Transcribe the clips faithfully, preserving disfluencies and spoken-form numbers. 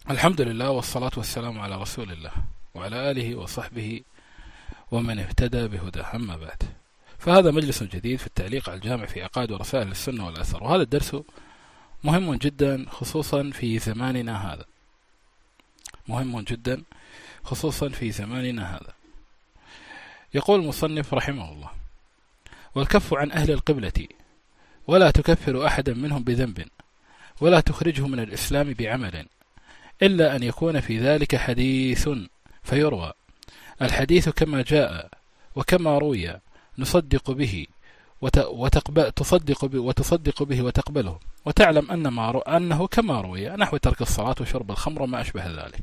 الحمد لله والصلاة والسلام على رسول الله وعلى آله وصحبه ومن اهتدى بهداه، أما بعد. فهذا مجلس جديد في التعليق على الجامع في عقائد ورسائل السنة والأثر، وهذا الدرس مهم جدا خصوصا في زماننا هذا مهم جدا خصوصا في زماننا هذا. يقول المصنف رحمه الله: والكف عن أهل القبلة ولا تكفر أحدا منهم بذنب ولا تخرجه من الإسلام بعمل إلا أن يكون في ذلك حديث فيروى. الحديث كما جاء وكما روي نصدق به وتقبل تصدق به وتصدق به وتقبله، وتعلم أن ما رو أنه كما روي، نحو ترك الصلاة وشرب الخمر وما أشبه ذلك.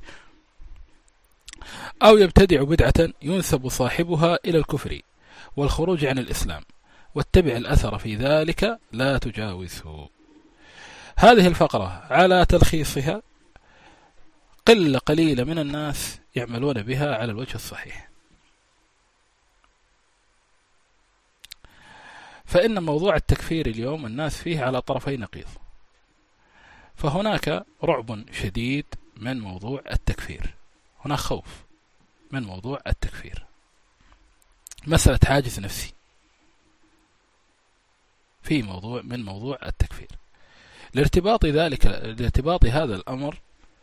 أو يبتدع بدعة ينسب صاحبها إلى الكفر والخروج عن الإسلام، واتبع الأثر في ذلك لا تجاوزه. هذه الفقرة على تلخيصها قلة قليلة من الناس يعملون بها على الوجه الصحيح. فإن موضوع التكفير اليوم الناس فيه على طرفي نقيض، فهناك رعب شديد من موضوع التكفير، هناك خوف من موضوع التكفير، مسألة حاجز نفسي في موضوع من موضوع التكفير، لارتباط ذلك لارتباط هذا الأمر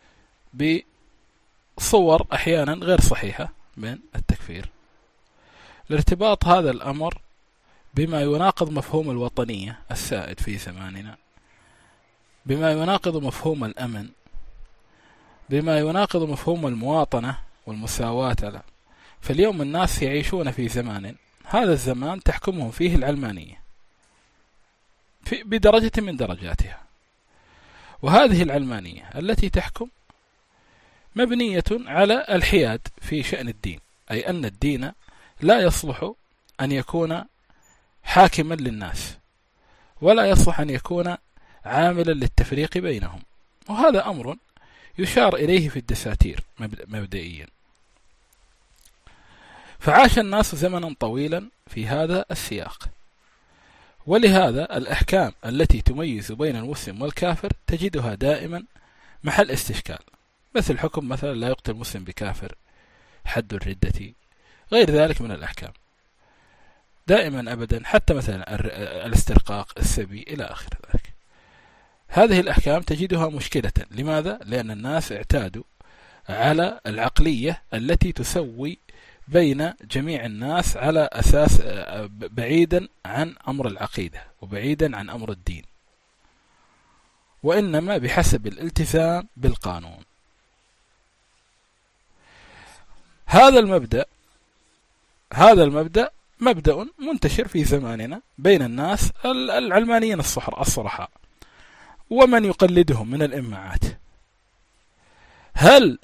بصور أحيانا غير صحيحة من التكفير، لارتباط هذا الأمر بما يناقض مفهوم الوطنية السائد في زماننا، بما يناقض مفهوم الأمن، بما يناقض مفهوم المواطنة والمساواة. فاليوم الناس يعيشون في زمان، هذا الزمان تحكمهم فيه العلمانية بدرجة من درجاتها، وهذه العلمانية التي تحكم مبنية على الحياد في شأن الدين، أي أن الدين لا يصلح أن يكون حاكما للناس، ولا يصلح أن يكون عاملا للتفريق بينهم، وهذا أمر يشار إليه في الدساتير مبدئيا. فعاش الناس زمنا طويلا في هذا السياق، ولهذا الأحكام التي تميز بين المسلم والكافر تجدها دائما محل استشكال، مثل حكم مثلا لا يقتل المسلم بكافر، حد الردة، غير ذلك من الأحكام دائما أبدا، حتى مثلا الاسترقاق، السبي، إلى آخر ذلك. هذه الأحكام تجدها مشكلة. لماذا؟ لأن الناس اعتادوا على العقلية التي تسوي بين جميع الناس على أساس بعيدا عن أمر العقيدة وبعيدا عن أمر الدين، وإنما بحسب الالتزام بالقانون. هذا المبدأ هذا المبدأ مبدأ منتشر في زماننا بين الناس العلمانيين الصرحاء ومن يقلدهم من الإماعات. هل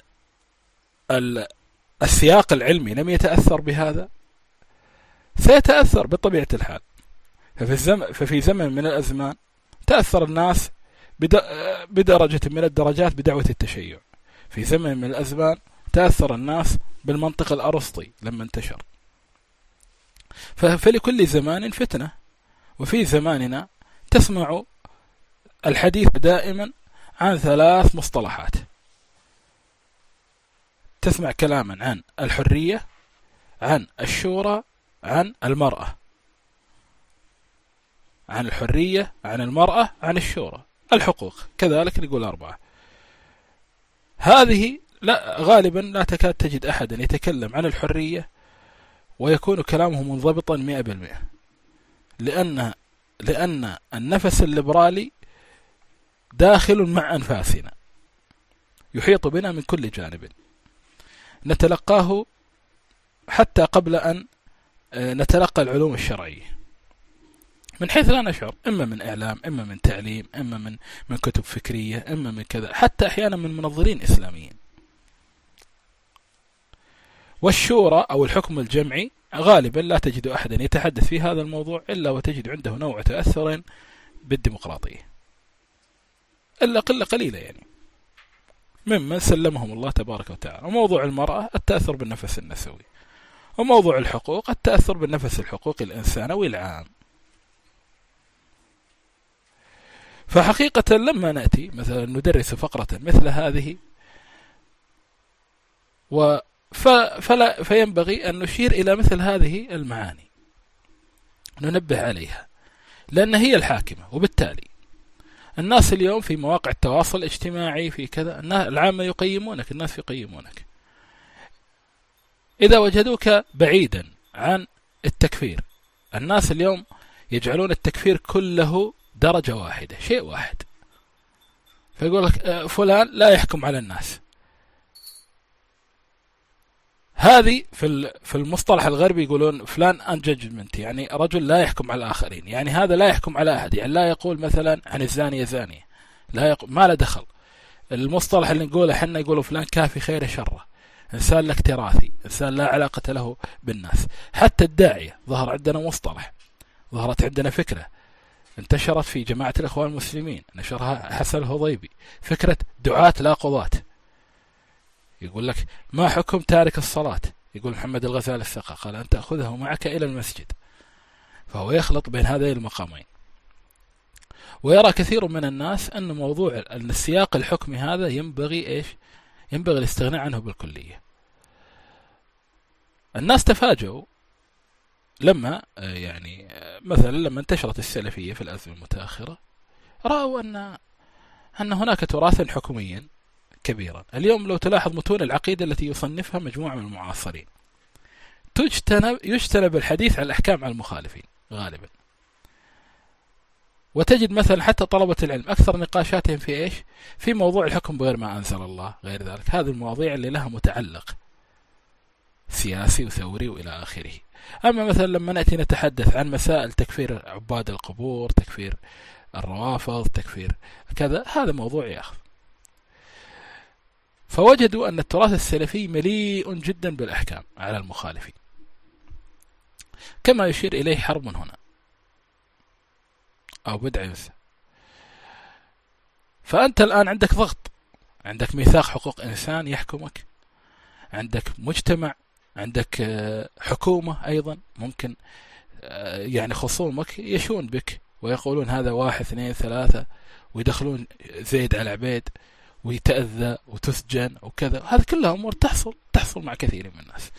السياق العلمي لم يتأثر بهذا؟ سيتأثر بطبيعة الحال. ففي, الزمن ففي زمن من الأزمان تأثر الناس بدرجة من الدرجات بدعوة التشيع، في زمن من الأزمان تأثر الناس بالمنطق الأرسطي لما انتشر. فلكل زمان فتنة، وفي زماننا تسمع الحديث دائما عن ثلاث مصطلحات، تسمع كلاما عن الحرية، عن الشورى، عن المرأة. عن الحرية، عن المرأة، عن الشورى. الحقوق كذلك نقول أربعة. هذه لا غالبا لا تكاد تجد أحدا يتكلم عن الحرية ويكون كلامه منضبطا مئة بالمئة، لأن لأن النفس الليبرالي داخل مع أنفاسنا، يحيط بنا من كل جانب، نتلقاه حتى قبل أن نتلقى العلوم الشرعية، من حيث لا نشعر، إما من إعلام، إما من تعليم، إما من من كتب فكرية، إما من كذا، حتى أحيانا من منظرين إسلاميين. والشورى أو الحكم الجمعي غالبا لا تجد أحدا يتحدث في هذا الموضوع إلا وتجد عنده نوع تأثر بالديمقراطية، إلا قلة قليلة يعني ممن سلمهم الله تبارك وتعالى. وموضوع المرأة التأثر بالنفس النسوي، وموضوع الحقوق التأثر بالنفس الحقوقي الإنسانوي العام. فحقيقة لما نأتي مثلا ندرس فقرة مثل هذه و فلا فينبغي أن نشير إلى مثل هذه المعاني، ننبه عليها، لأن هي الحاكمة. وبالتالي الناس اليوم في مواقع التواصل الاجتماعي في كذا، العامة يقيمونك، الناس يقيمونك. إذا وجدوك بعيدا عن التكفير، الناس اليوم يجعلون التكفير كله درجة واحدة، شيء واحد، فيقول لك فلان لا يحكم على الناس. هذه في في المصطلح الغربي يقولون فلان unjudgment، يعني رجل لا يحكم على الآخرين، يعني هذا لا يحكم على أحد، يعني لا يقول مثلا عن الزانية زانية، لا يقول، ما له دخل. المصطلح اللي نقوله حنا يقولوا فلان كافي خير شره، إنسان لا اكتراثي، إنسان لا علاقة له بالناس. حتى الداعية ظهر عندنا مصطلح، ظهرت عندنا فكرة انتشرت في جماعة الإخوان المسلمين، نشرها حسن الهضيبي، فكرة دعاة لا قضاة. يقول لك ما حكم تارك الصلاة؟ يقول محمد الغزالي الثقة قال أن تأخذه معك إلى المسجد. فهو يخلط بين هذين المقامين. ويرى كثير من الناس أن موضوع أن السياق الحكمي هذا ينبغي إيش؟ ينبغي الاستغناء عنه بالكلية. الناس تفاجؤوا لما يعني مثلا لما انتشرت السلفية في الأزمة المتأخرة، رأوا أن أن هناك تراثا حكميا كبيرا. اليوم لو تلاحظ متون العقيدة التي يصنفها مجموعة من المعاصرين تجتنب يجتنب الحديث عن الأحكام على المخالفين غالبا. وتجد مثلا حتى طلبة العلم أكثر نقاشاتهم في إيش؟ في موضوع الحكم بغير ما أنزل الله، غير ذلك، هذه المواضيع اللي لها متعلق سياسي وثوري وإلى آخره. أما مثلا لما نأتي نتحدث عن مسائل تكفير عباد القبور، تكفير الروافض، تكفير كذا، هذا موضوع يأخذ. فوجدوا أن التراث السلفي مليء جدا بالأحكام على المخالفين، كما يشير إليه حرب هنا أو بدع ينسى. فأنت الآن عندك ضغط، عندك ميثاق حقوق إنسان يحكمك، عندك مجتمع، عندك حكومة أيضا ممكن يعني خصومك يشون بك ويقولون هذا واحد اثنين ثلاثة، ويدخلون زيد على عبيد ويتأذى وتسجن وكذا. هذه كلها أمور تحصل تحصل مع كثير من الناس.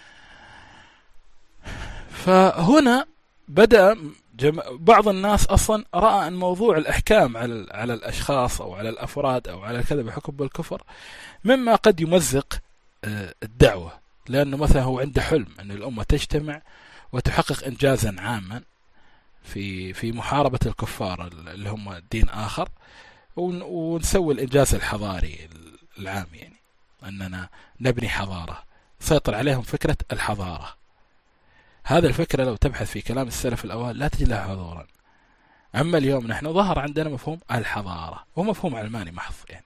فهنا بدأ بعض الناس أصلا رأى أن موضوع الأحكام على على الأشخاص أو على الأفراد أو على كذا بحكم بالكفر مما قد يمزق الدعوة، لأنه مثلا هو عنده حلم أن الأمة تجتمع وتحقق إنجازا عاما في في محاربة الكفار اللي هم دين آخر، ونسوي الإنجاز الحضاري العام، يعني أننا نبني حضارة سيطر عليهم فكرة الحضارة. هذا الفكرة لو تبحث في كلام السلف الأوائل لا تجد لها حضورا. أما اليوم نحن ظهر عندنا مفهوم الحضارة، ومفهوم علماني محض يعني.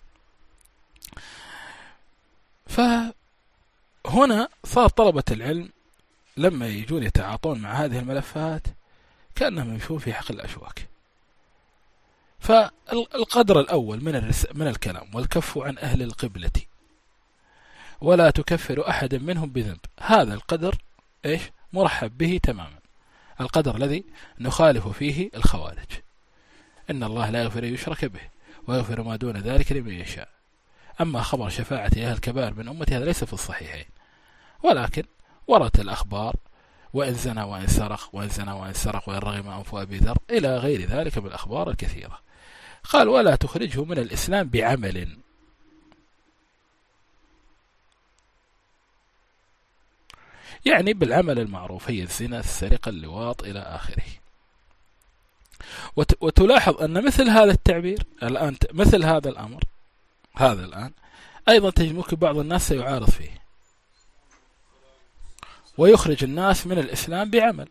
فهنا صار طلبة العلم لما يجون يتعاطون مع هذه الملفات كأنهم يمشون في حقل الأشواك. فالقدر الأول من الرس... من الكلام والكف عن أهل القبلة ولا تكفر أحدا منهم بذنب، هذا القدر إيش؟ مرحب به تماما. القدر الذي نخالف فيه الخوارج، إن الله لا يغفر يشرك به ويغفر ما دون ذلك لمن يشاء. أما خبر شفاعة أهل الكبائر من أمتي هذا ليس في الصحيحين، ولكن وردت الأخبار وإن زنى وإن سرق وإن زنى وإن سرق وإن رغم أنف أبي ذر إلى غير ذلك من الأخبار الكثيرة. قال ولا تخرجه من الإسلام بعمل، يعني بالعمل المعروف، هي الزنا السرقة اللواط إلى آخره. وت... وتلاحظ أن مثل هذا التعبير الآن، مثل هذا الأمر هذا الآن أيضا تجد ممكن بعض الناس سيعارض فيه ويخرج الناس من الإسلام بعمل.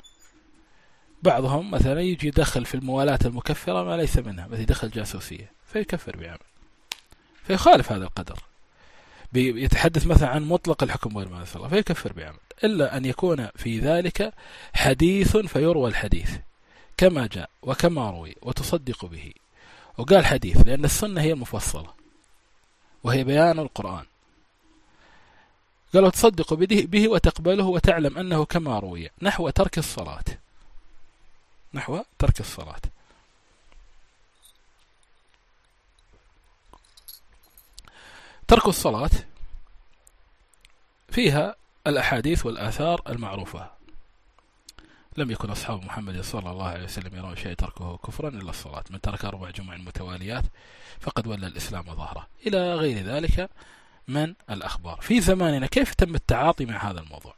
بعضهم مثلا يجي يدخل في الموالاة المكفرة ما ليس منها، مثل يدخل جاسوسية فيكفر بعمل، فيخالف هذا القدر. يتحدث مثلا عن مطلق الحكم غير ما أنزل الله فيكفر بعمل، إلا أن يكون في ذلك حديث فيروى الحديث كما جاء وكما روي وتصدق به. وقال حديث لأن السنة هي المفصلة وهي بيان القرآن، قالوا تصدق به وتقبله وتعلم أنه كما روي، نحو ترك الصلاة، نحو ترك الصلاة. ترك الصلاة فيها الأحاديث والآثار المعروفة: لم يكن أصحاب محمد صلى الله عليه وسلم يرون شيء تركه كفرا إلا الصلاة، من ترك أربع جمع متواليات فقد ولى الإسلام ظهره، إلى غير ذلك من الأخبار. في زماننا كيف تم التعاطي مع هذا الموضوع؟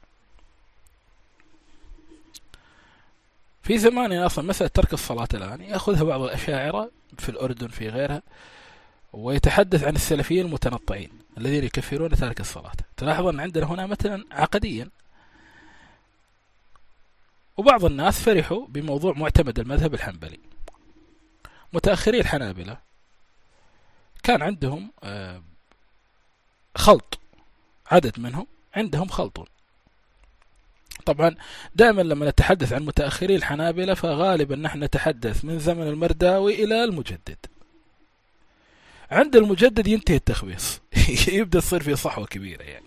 في زماننا أصلا مسألة ترك الصلاة الآن يأخذها بعض الأشاعرة في الأردن في غيرها، ويتحدث عن السلفيين المتنطعين الذين يكفرون تارك الصلاة. تلاحظ أن عندنا هنا مثلا عقديا، وبعض الناس فرحوا بموضوع معتمد المذهب الحنبلي. متأخري الحنابلة كان عندهم خلط، عدد منهم عندهم خلط. طبعا دائما لما نتحدث عن متأخري الحنابلة فغالبا نحن نتحدث من زمن المرداوي إلى المجدد. عند المجدد ينتهي التخبيص يبدأ يصير في صحوة كبيرة، يعني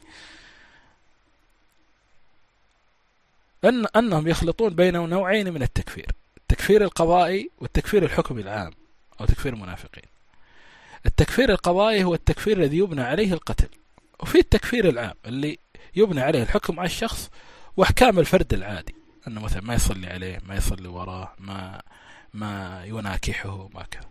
أن أنهم يخلطون بين نوعين من التكفير: التكفير القضائي والتكفير الحكمي العام أو تكفير المنافقين. التكفير القضائي هو التكفير الذي يبنى عليه القتل، وفي التكفير العام اللي يبنى عليه الحكم على الشخص واحكام الفرد العادي، انه مثلا ما يصلي عليه، ما يصلي وراه، ما ما يناكحه، ما كذا.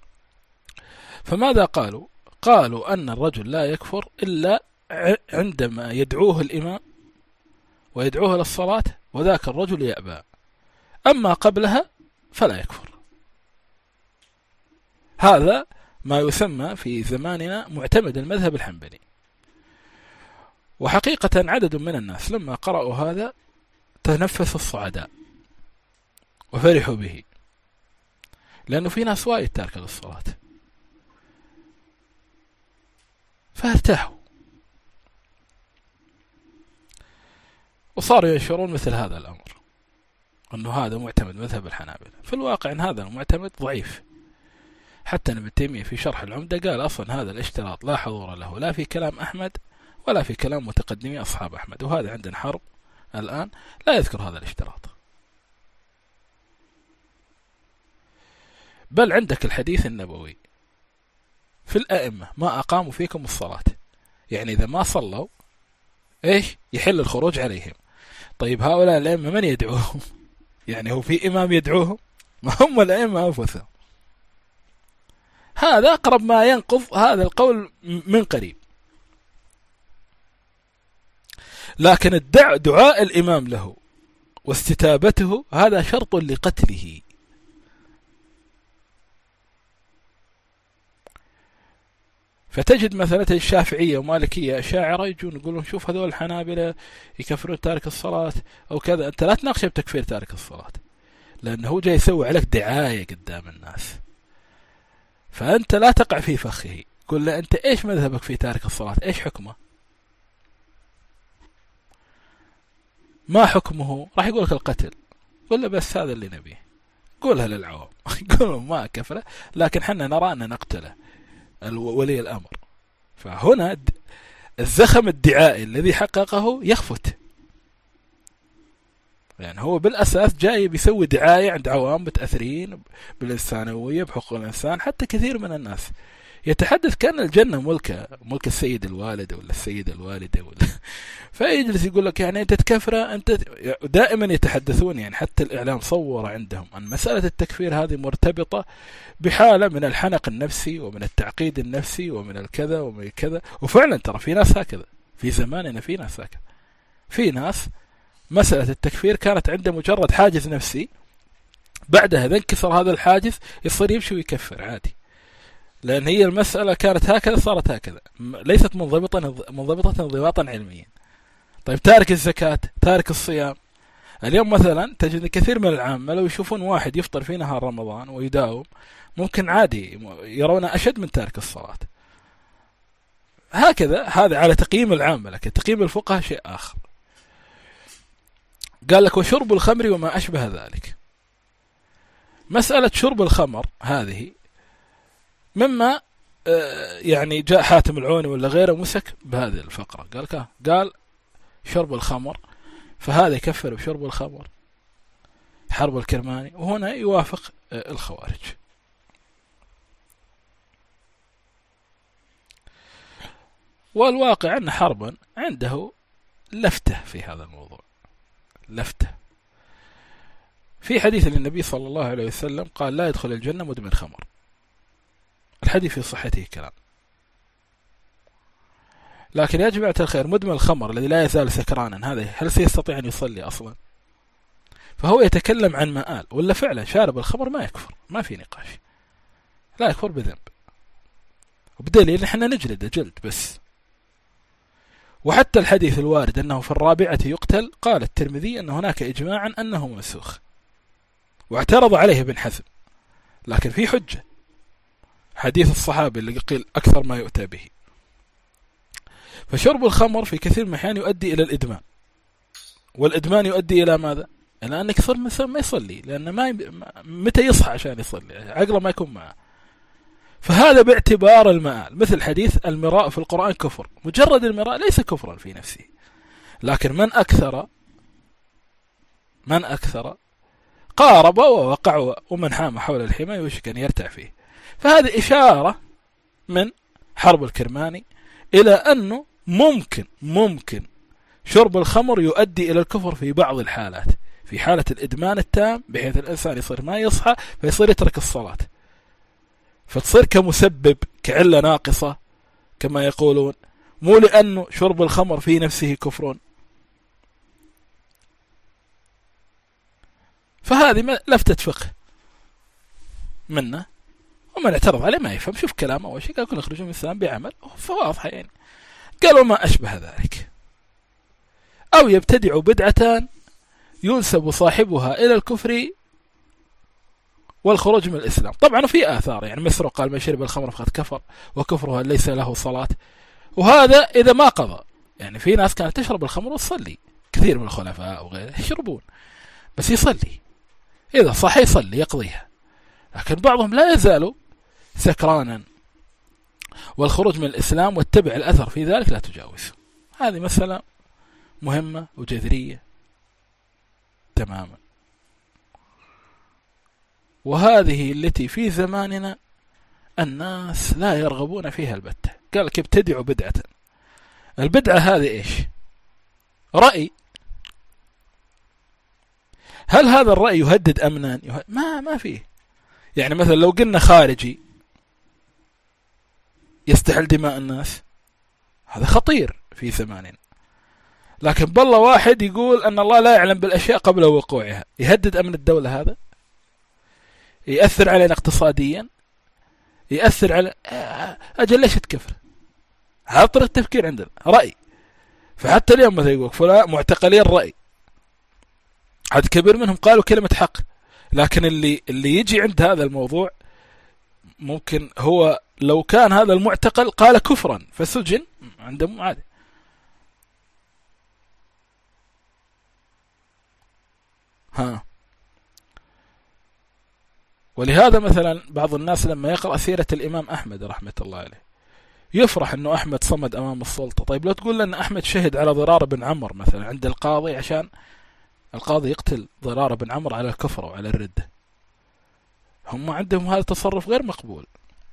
فماذا قالوا؟ قالوا ان الرجل لا يكفر الا عندما يدعوه الامام ويدعوه للصلاة وذاك الرجل يأبى، اما قبلها فلا يكفر. هذا ما يسمى في زماننا معتمد المذهب الحنبلي. وحقيقة عدد من الناس لما قرأوا هذا تنفسوا الصعداء وفرحوا به، لأنه في ناس وايد تاركة للصلاة فارتاحوا، وصاروا ينشرون مثل هذا الأمر أنه هذا معتمد مذهب الحنابلة. في الواقع أن هذا المعتمد ضعيف. حتى ابن تيمية في شرح العمدة قال أصلا هذا الاشتراط لا حضور له لا في كلام أحمد ولا في كلام متقدمي أصحاب أحمد، وهذا عندنا حرب الآن لا يذكر هذا الاشتراط. بل عندك الحديث النبوي في الأئمة: ما أقاموا فيكم الصلاة، يعني إذا ما صلوا إيش يحل الخروج عليهم. طيب هؤلاء الأئمة من يدعوهم؟ يعني هو في إمام يدعوهم؟ ما هم الأئمة أنفسهم. هذا أقرب ما ينقض هذا القول من قريب. لكن الدع دعاء الإمام له واستتابته هذا شرط لقتله. فتجد مثلا الشافعية ومالكية شاعرة يجون يقولون شوف هذول الحنابلة يكفرون تارك الصلاة أو كذا. أنت لا تناقشه بتكفير تارك الصلاة، لأنه هو جاي يسوي عليك دعاية قدام الناس، فأنت لا تقع في فخه. قل له أنت إيش مذهبك في تارك الصلاة؟ إيش حكمه؟ ما حكمه؟ راح يقولك القتل. قل له بس هذا اللي نبيه. قولها للعوام قل ما كفره، لكن حنا نرى أن نقتله ولي الأمر. فهنا الزخم الدعائي الذي حققه يخفت، يعني هو بالأساس جاي بيسوي دعاية عند عوام متأثرين بالإنسانوية بحقوق الإنسان. حتى كثير من الناس يتحدث كأن الجنة ملكة ملك السيد الوالد ولا السيدة الوالدة ولا فيجلس يقول لك يعني أنت تكفر. أنت دائما يتحدثون، يعني حتى الإعلام صور عندهم أن مسألة التكفير هذه مرتبطة بحالة من الحنق النفسي ومن التعقيد النفسي ومن الكذا ومن الكذا. وفعلا ترى في ناس هكذا في زماننا، في ناس هكذا. في ناس مسألة التكفير كانت عنده مجرد حاجز نفسي، بعدها إذا انكسر هذا الحاجز يصير يمشي ويكفر عادي، لأن هي المسألة كانت هكذا صارت هكذا، ليست منضبطة منضبطة انضباطا علميا. طيب تارك الزكاة، تارك الصيام. اليوم مثلا تجد كثير من العامة لو يشوفون واحد يفطر في نهار رمضان ويداوم ممكن عادي يرونه أشد من تارك الصلاة. هكذا هذا على تقييم العامة، لكن تقييم الفقهاء شيء آخر. قال لك وشرب الخمر وما أشبه ذلك. مسألة شرب الخمر هذه مما يعني جاء حاتم العوني ولا غيره مسك بهذه الفقرة، قال كه قال شرب الخمر، فهذا يكفر بشرب الخمر حرب الكرماني، وهنا يوافق الخوارج. والواقع أن حربا عنده لفتة في هذا الموضوع، لفتة. في حديث للنبي صلى الله عليه وسلم قال لا يدخل الجنة مدمن خمر، الحديث في صحته كلام، لكن يا جماعة الخير مدمن الخمر الذي لا يزال سكرانا هذا هل سيستطيع أن يصلي أصلا؟ فهو يتكلم عن مآل، ولا فعلا شارب الخمر ما يكفر، ما في نقاش، لا يكفر بذنب، وبدليل نحن نجلد جلد بس. وحتى الحديث الوارد أنه في الرابعة يقتل قال الترمذي أن هناك إجماعا أنه منسوخ، واعترض عليه ابن حزم، لكن في حجة حديث الصحابي اللي قيل أكثر ما يؤتى به. فشرب الخمر في كثير من الأحيان يؤدي إلى الإدمان، والإدمان يؤدي إلى ماذا؟ إلى أنك صار مثلا ما يصلي، لأن ما ي... متى يصحى عشان يصلي، عقله ما يكون معه. فهذا باعتبار المآل، مثل حديث المراء في القرآن كفر، مجرد المراء ليس كفرا في نفسه، لكن من أكثر من أكثر قارب ووقع، ومن حام حول الحمى يوشك أن يرتع فيه. فهذه إشارة من حرب الكرماني إلى أنه ممكن ممكن شرب الخمر يؤدي إلى الكفر في بعض الحالات، في حالة الإدمان التام بحيث الإنسان يصير ما يصحى فيصير يترك الصلاة، فتصير كمسبب كعلة ناقصة كما يقولون، مو لأنه شرب الخمر في نفسه كفر. فهذه لفتة فقه منه، ومن اعترض عليه ما يفهم، شوف كلامه أول شيء قال كل يخرجون من الإسلام بعمل، فواضحة يعني، قالوا ما أشبه ذلك، أو يبتدع بدعة ينسب صاحبها إلى الكفر والخروج من الإسلام. طبعا في آثار، يعني مصر قال من شرب الخمر فقد كفر وكفرها ليس له صلاة، وهذا إذا ما قضى. يعني في ناس كانت تشرب الخمر وتصلي، كثير من الخلفاء وغيره يشربون بس يصلي، إذا صح يصلي يقضيها، لكن بعضهم لا يزال سكرانا، والخروج من الإسلام واتبع الأثر في ذلك لا تجاوز. هذه مسألة مهمة وجذرية تماما، وهذه التي في زماننا الناس لا يرغبون فيها البتة. قال لك ابتدعوا بدعة، البدعة هذه إيش؟ رأي. هل هذا الرأي يهدد أمنا؟ يهدد؟ ما ما فيه. يعني مثلا لو قلنا خارجي يستحل دماء الناس، هذا خطير في زماننا، لكن بالله واحد يقول أن الله لا يعلم بالأشياء قبل وقوعها، يهدد أمن الدولة، هذا يأثر علينا اقتصاديا، يأثر على أجل ليش تكفر؟ هذا طريقة التفكير عندنا، رأي. فحتى اليوم مثلا يقول فلان معتقلين رأي، عدد كبير منهم قالوا كلمة حق، لكن اللي اللي يجي عند هذا الموضوع ممكن هو لو كان هذا المعتقل قال كفرا فسجن عندهم عادي. ها ولهذا مثلا بعض الناس لما يقرأ سيرة الإمام أحمد رحمة الله عليه يفرح أنه أحمد صمد أمام السلطة. طيب لو تقول لنا أحمد شهد على ضرار بن عمر مثلا عند القاضي عشان القاضي يقتل ضرار بن عمر على الكفر وعلى الردة، هم عندهم هذا التصرف غير مقبول،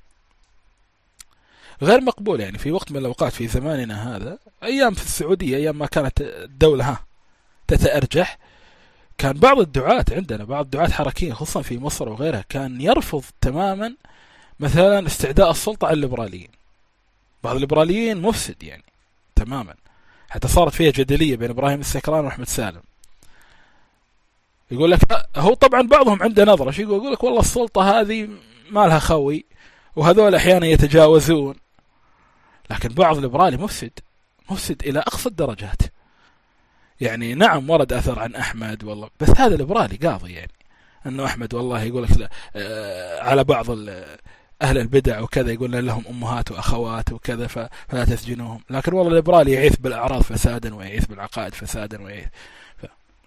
غير مقبول. يعني في وقت من الأوقات في زماننا هذا، أيام في السعودية، أيام ما كانت الدولة ها تتأرجح، كان بعض الدعاة عندنا، بعض الدعاة حركيين خصوصا في مصر وغيرها، كان يرفض تماما مثلا استعداء السلطة على الليبراليين. بعض الليبراليين مفسد يعني تماما، حتى صارت فيها جدلية بين إبراهيم السكران وأحمد سالم. يقول لك هو طبعا بعضهم عنده نظرة، شو يقول لك والله السلطة هذه ما لها خوي، وهذول أحيانا يتجاوزون، لكن بعض الليبرالي مفسد، مفسد إلى أقصى الدرجات. يعني نعم ورد أثر عن أحمد والله، بس هذا الليبرالي قاضي يعني أنه أحمد والله يقول لك آه على بعض أهل البدع وكذا، يقول لهم أمهات وأخوات وكذا فلا تسجنوهم، لكن والله الليبرالي يعيث بالأعراض فسادا ويعيث بالعقائد فسادا ويعيث ف...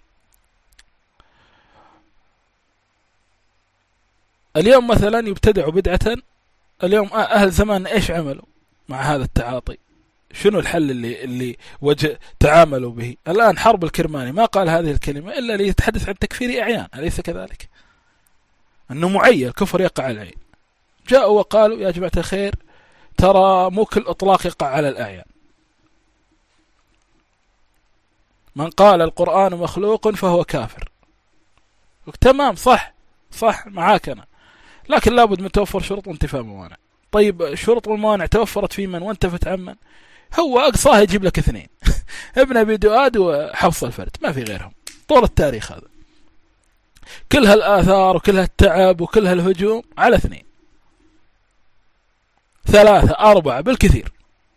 اليوم مثلا يبتدعوا بدعة. اليوم أهل زمان إيش عملوا مع هذا التعاطي؟ شنو الحل اللي اللي وجه تعاملوا به؟ الآن حرب الكرماني ما قال هذه الكلمة إلا ليتحدث عن تكفير أعيان، أليس كذلك؟ أنه معين كفر يقع على العين. جاءوا وقالوا يا جماعة الخير ترى مو كل إطلاق يقع على الأعيان. من قال القرآن مخلوق فهو كافر. تمام، صح صح معاك أنا، لكن لابد من توفر شروط وانتفاء موانع. طيب شروط والموانع توفرت في من وانتفت عن من؟ هو أقصاه يجيب لك اثنين ابن أبي دؤاد وحفص الفرد، ما في غيرهم طول التاريخ هذا. كل هالآثار وكل هالتعب وكل هالهجوم على اثنين ثلاثة أربعة بالكثير.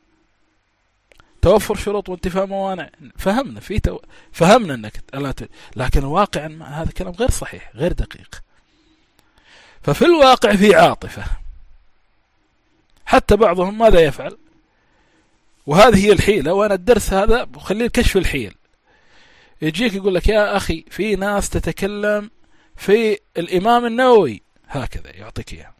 توفر شروط وانتفاء موانع، فهمنا في تو... فهمنا انك لكن الواقع هذا كلام غير صحيح غير دقيق. ففي الواقع في عاطفة، حتى بعضهم ماذا يفعل؟ وهذه هي الحيلة، وانا الدرس هذا بخليه كشف الحيل. يجيك يقول لك يا اخي في ناس تتكلم في الامام النووي هكذا، يعطيك اياه.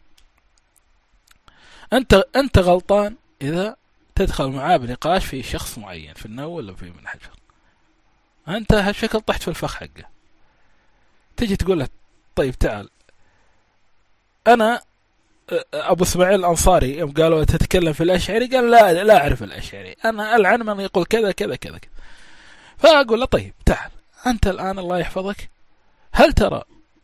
انت انت غلطان اذا تدخل معاه بنقاش في شخص معين في النووي ولا في ابن حجر. انت هالشكل طحت في الفخ حقه. تجي تقول له طيب تعال، انا ابو اسماعيل الانصاري يوم قالوا تتكلم في الاشعري قال لا لا اعرف الاشعري، انا العن من يقول كذا كذا كذا كذا. فاقول له طيب تعال انت الان الله يحفظك، هل ترى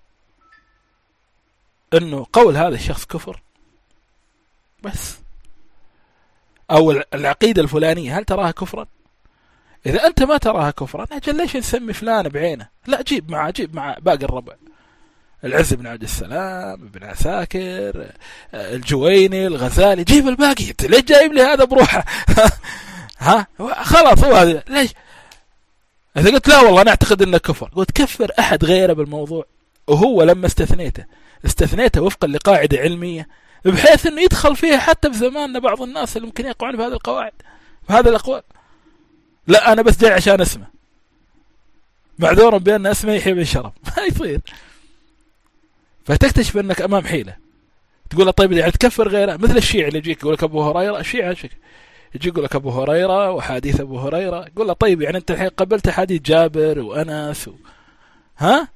انه قول هذا الشخص كفر بس، او العقيدة الفلانية هل تراها كفرا؟ اذا انت ما تراها كفرا اجل ليش نسمي فلان بعينه؟ لا جيب معه جيب مع باقي الربع، العز بن عبد السلام، ابن عساكر، الجويني، الغزالي، جيب الباقي. ليش جايب لي هذا بروحه؟ ها خلاص هو هذا. ليش اذا قلت لا والله نعتقد انه كفر، قلت كفر احد غيره بالموضوع، وهو لما استثنيته استثنيته وفقا لقاعدة علمية بحيث انه يدخل فيها حتى في زماننا بعض الناس اللي ممكن يقعون بهذه القواعد بهذا الاقوال. لا انا بس جاي عشان اسمه، معذورا بان اسمه يحيى بن شرف ما يصير. فتكتشف انك امام حيلة. تقول له طيب يعني تكفر غيره، مثل الشيعي اللي يجيك يقول لك ابو هريرة، الشيعي يجي يقول لك ابو هريرة وحديث ابو هريرة، يقول له طيب يعني انت الحين قبلت حديث جابر وانس و... ها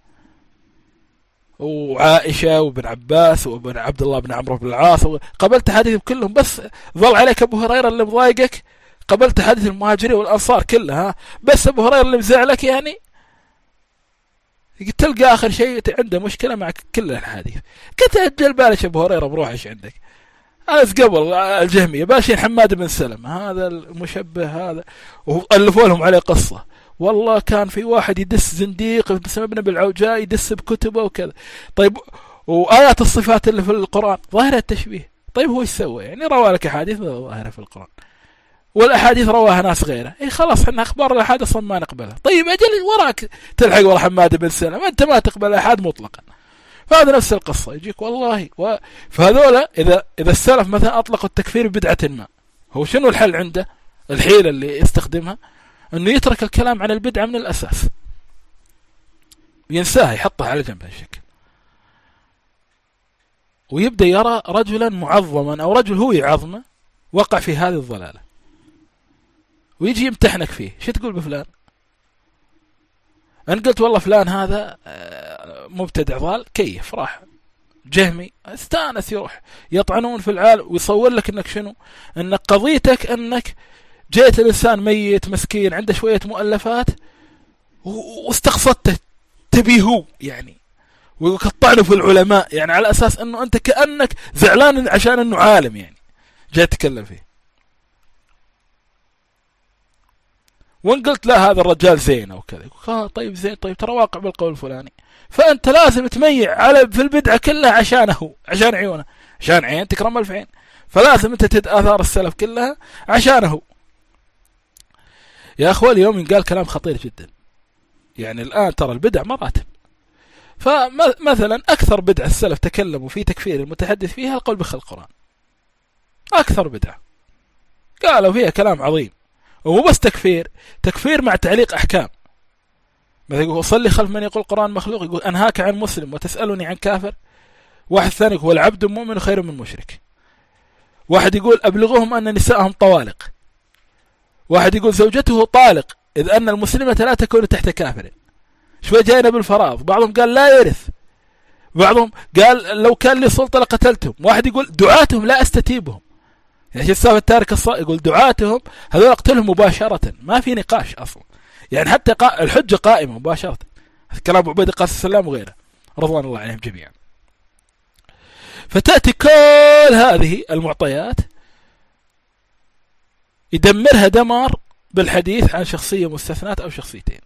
وعائشة وابن عباس وابن عبد الله بن عمرو بن العاص، قبلت حديث كلهم، بس ظل عليك ابو هريرة اللي مضايقك. قبلت حديث المهاجرين والانصار كلها، بس ابو هريرة اللي مزعلك يعني. تلقى اخر شيء عنده مشكلة مع كل الحديث. قلت اجل بالش ابو هريرة بروح ايش عندك؟ أنس قبل الجهمية باشين حماد بن سلم هذا المشبه هذا، وألفوا لهم عليه قصة. والله كان في واحد يدس زنديق اسمه ابن ابي العوجاء يدس بكتبه وكذا. طيب وآيات الصفات اللي في القرآن ظاهرة التشبيه، طيب هو ايش سوى؟ يعني روى لك أحاديث ظاهرة في القرآن والأحاديث رواها ناس غيره، اي خلاص احنا أخبار الأحاد أصلا ما نقبلها. طيب أجل وراك تلحق ورا حماد بن سلم، أنت ما تقبل الأحاد مطلقا. فهذا نفس القصة يجيك والله و... فهذولا إذا إذا السلف مثلا أطلقوا التكفير بدعة ما، هو شنو الحل عنده؟ الحيلة اللي يستخدمها إنه يترك الكلام عن البدعة من الأساس، ينساها يحطها على جنب هالشكل، ويبدأ يرى رجلا معظما أو رجل هو يعظمه وقع في هذه الضلالة، ويجي يمتحنك فيه. شو تقول بفلان؟ أن قلت والله فلان هذا مبتدع ضال، كيف راح جهمي استانس يروح يطعنون في العالم ويصور لك انك شنو؟ انك قضيتك انك جيت الانسان ميت مسكين عنده شوية مؤلفات واستقصدته تبيه هو يعني، ويقطعنه في العلماء يعني على اساس انه انت كأنك زعلان عشان انه عالم يعني جاي تتكلم فيه. وان قلت لا هذا الرجال زين او كذا، آه طيب زين، طيب ترى واقع بالقول الفلاني، فانت لازم تميع على في البدعه كلها عشانه، عشان عيونه، عشان عين تكرم الف عين، فلازم انت تد اثار السلف كلها عشانه. يا اخوان اليوم ينقال كلام خطير جدا، يعني الان ترى البدع مراتب. فمثلا اكثر بدعه السلف تكلموا في تكفير المتحدث فيها القول بخلق القران، اكثر بدعه قالوا فيها كلام عظيم، ومو بس تكفير، تكفير مع تعليق أحكام. مثلا يقول صلي خلف من يقول القرآن مخلوق، يقول أنهاك عن مسلم وتسألني عن كافر. واحد ثاني هو العبد مؤمن خير من مشرك. واحد يقول أبلغهم أن نساءهم طوالق. واحد يقول زوجته طالق إذ أن المسلمة لا تكون تحت كافر. شوي جاينا بالفراغ، بعضهم قال لا يرث، بعضهم قال لو كان لي سلطة لقتلتهم. واحد يقول دعاتهم لا أستتيبهم، يعني شو السالفة التارك الصائغ، يقول دعاتهم هذول اقتلهم مباشرة، ما في نقاش أصلا. يعني حتى قا... الحجة قائمة مباشرة. كلام أبو عبيدة القاسم السلام وغيره رضوان الله عليهم جميعا. فتأتي كل هذه المعطيات يدمرها دمار بالحديث عن شخصية مستثناة أو شخصيتين.